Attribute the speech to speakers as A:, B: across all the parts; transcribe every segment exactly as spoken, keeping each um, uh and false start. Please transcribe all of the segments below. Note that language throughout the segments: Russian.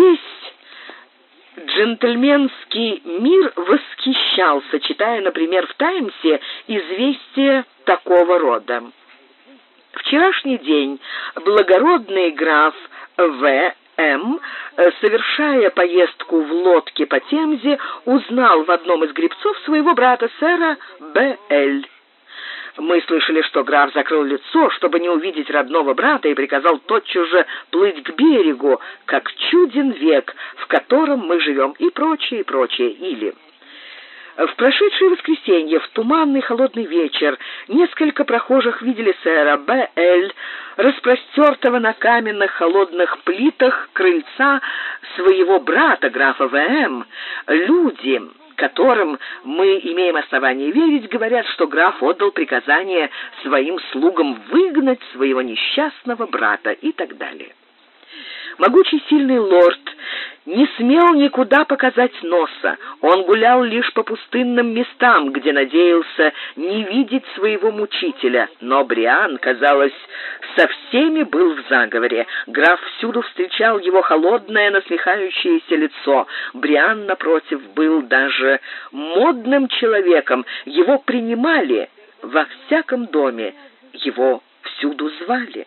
A: Весь джентльменский мир восхищался, читая, например, в «Таймсе» известие такого рода. Вчерашний день благородный граф В. М., совершая поездку в лодке по Темзе, узнал в одном из гребцов своего брата, сэра Б. Л. Мы слышали, что граф закрыл лицо, чтобы не увидеть родного брата, и приказал тотчас же плыть к берегу, как чуден век, в котором мы живем, и прочее, и прочее, или... В прошедшее воскресенье, в туманный холодный вечер, несколько прохожих видели сэра Б. Л., распростертого на каменных холодных плитах крыльца своего брата, графа В. М. Люди, которым мы имеем основание верить, говорят, что граф отдал приказание своим слугам выгнать своего несчастного брата и так далее. Могучий сильный лорд не смел никуда показать носа. Он гулял лишь по пустынным местам, где надеялся не видеть своего мучителя. Но Бриан, казалось, со всеми был в заговоре. Граф всюду встречал его холодное, насмехающееся лицо. Бриан, напротив, был даже модным человеком. Его принимали во всяком доме, его всюду звали.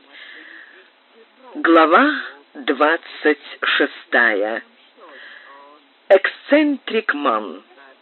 A: Глава двадцать шестая. Эксцентрик Ман.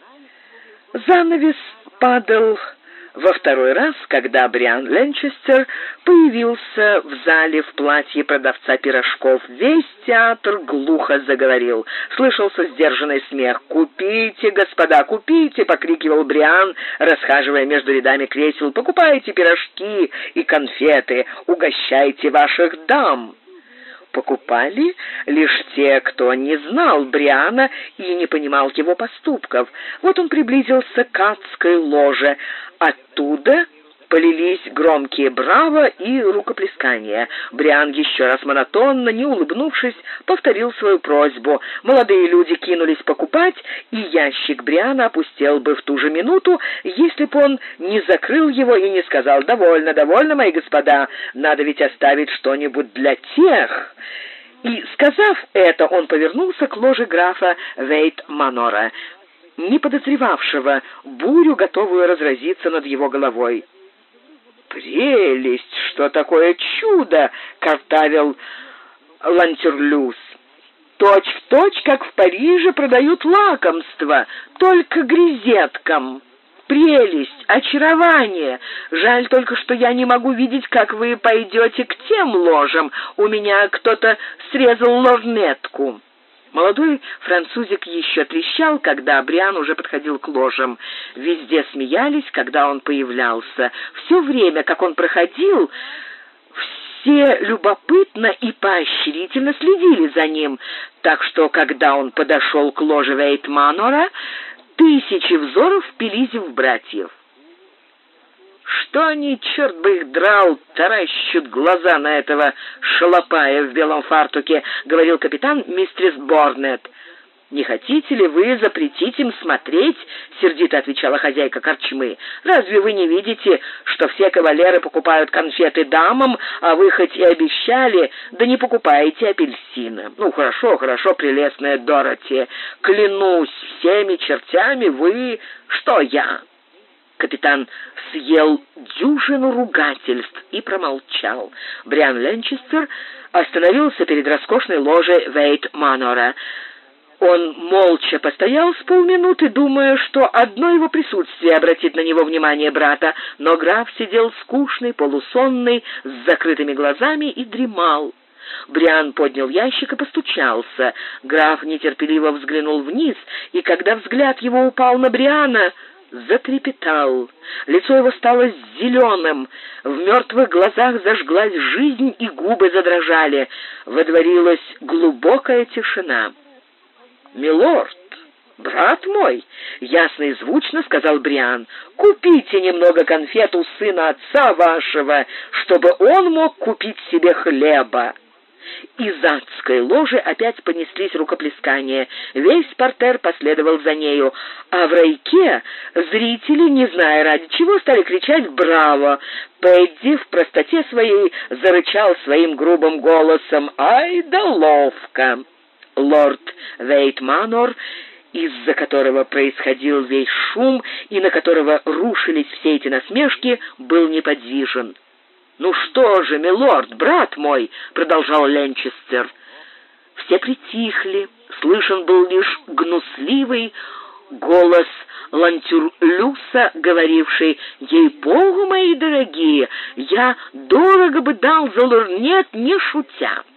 A: Занавес падал во второй раз, когда Бриан Ленчестер появился в зале в платье продавца пирожков. Весь театр глухо заговорил. Слышался сдержанный смех. «Купите, господа, купите!» — покрикивал Бриан, расхаживая между рядами кресел. «Покупайте пирожки и конфеты, угощайте ваших дам!» Покупали лишь те, кто не знал Бриана и не понимал его поступков. Вот он приблизился к адской ложе. Оттуда полились громкие «браво» и рукоплескания. Бриан еще раз монотонно, не улыбнувшись, повторил свою просьбу. Молодые люди кинулись покупать, и ящик Бриана опустел бы в ту же минуту, если бы он не закрыл его и не сказал: «Довольно, довольно, мои господа, надо ведь оставить что-нибудь для тех». И, сказав это, он повернулся к ложе графа Вейт-Манора, не подозревавшего бурю, готовую разразиться над его головой. «Прелесть! Что такое чудо!» — картавил Лантюрлюс. «Точь в точь, как в Париже продают лакомства, только грезеткам. Прелесть, очарование! Жаль только, что я не могу видеть, как вы пойдете к тем ложам. У меня кто-то срезал лорнетку». Молодой французик еще трещал, когда Бриан уже подходил к ложам. Везде смеялись, когда он появлялся. Все время, как он проходил, все любопытно и поощрительно следили за ним, так что, когда он подошел к ложе Вейт-Манора, тысячи взоров впились в братьев. «Что они, черт бы их драл, таращат глаза на этого шалопая в белом фартуке», — говорил капитан мистерис Борнет. «Не хотите ли вы запретить им смотреть?» — сердито отвечала хозяйка корчмы. «Разве вы не видите, что все кавалеры покупают конфеты дамам, а вы хоть и обещали, да не покупаете апельсины? Ну, хорошо, хорошо, прелестная Дороти. Клянусь всеми чертями, вы... Что я?» Капитан съел дюжину ругательств и промолчал. Бриан Ленчестер остановился перед роскошной ложей Вейт-Манора. Он молча постоял с полминуты, думая, что одно его присутствие обратит на него внимание брата, но граф сидел скучный, полусонный, с закрытыми глазами и дремал. Бриан поднял ящик и постучался. Граф нетерпеливо взглянул вниз, и когда взгляд его упал на Бриана, затрепетал. Лицо его стало зеленым, в мертвых глазах зажглась жизнь, и губы задрожали. Водворилась глубокая тишина. «Милорд, брат мой», — ясно и звучно сказал Бриан, — «купите немного конфет у сына отца вашего, чтобы он мог купить себе хлеба». Из адской ложи опять понеслись рукоплескания. Весь партер последовал за нею, а в райке зрители, не зная ради чего, стали кричать «Браво!». Пэдди в простоте своей зарычал своим грубым голосом: «Ай да ловко!». Лорд Вейтманор, из-за которого происходил весь шум и на которого рушились все эти насмешки, был неподвижен. «Ну что же, милорд, брат мой!» — продолжал Ленчестер. Все притихли, слышен был лишь гнусливый голос Лантюрлюса, говоривший: «Ей-богу, мои дорогие, я дорого бы дал за лорнет, не шутя».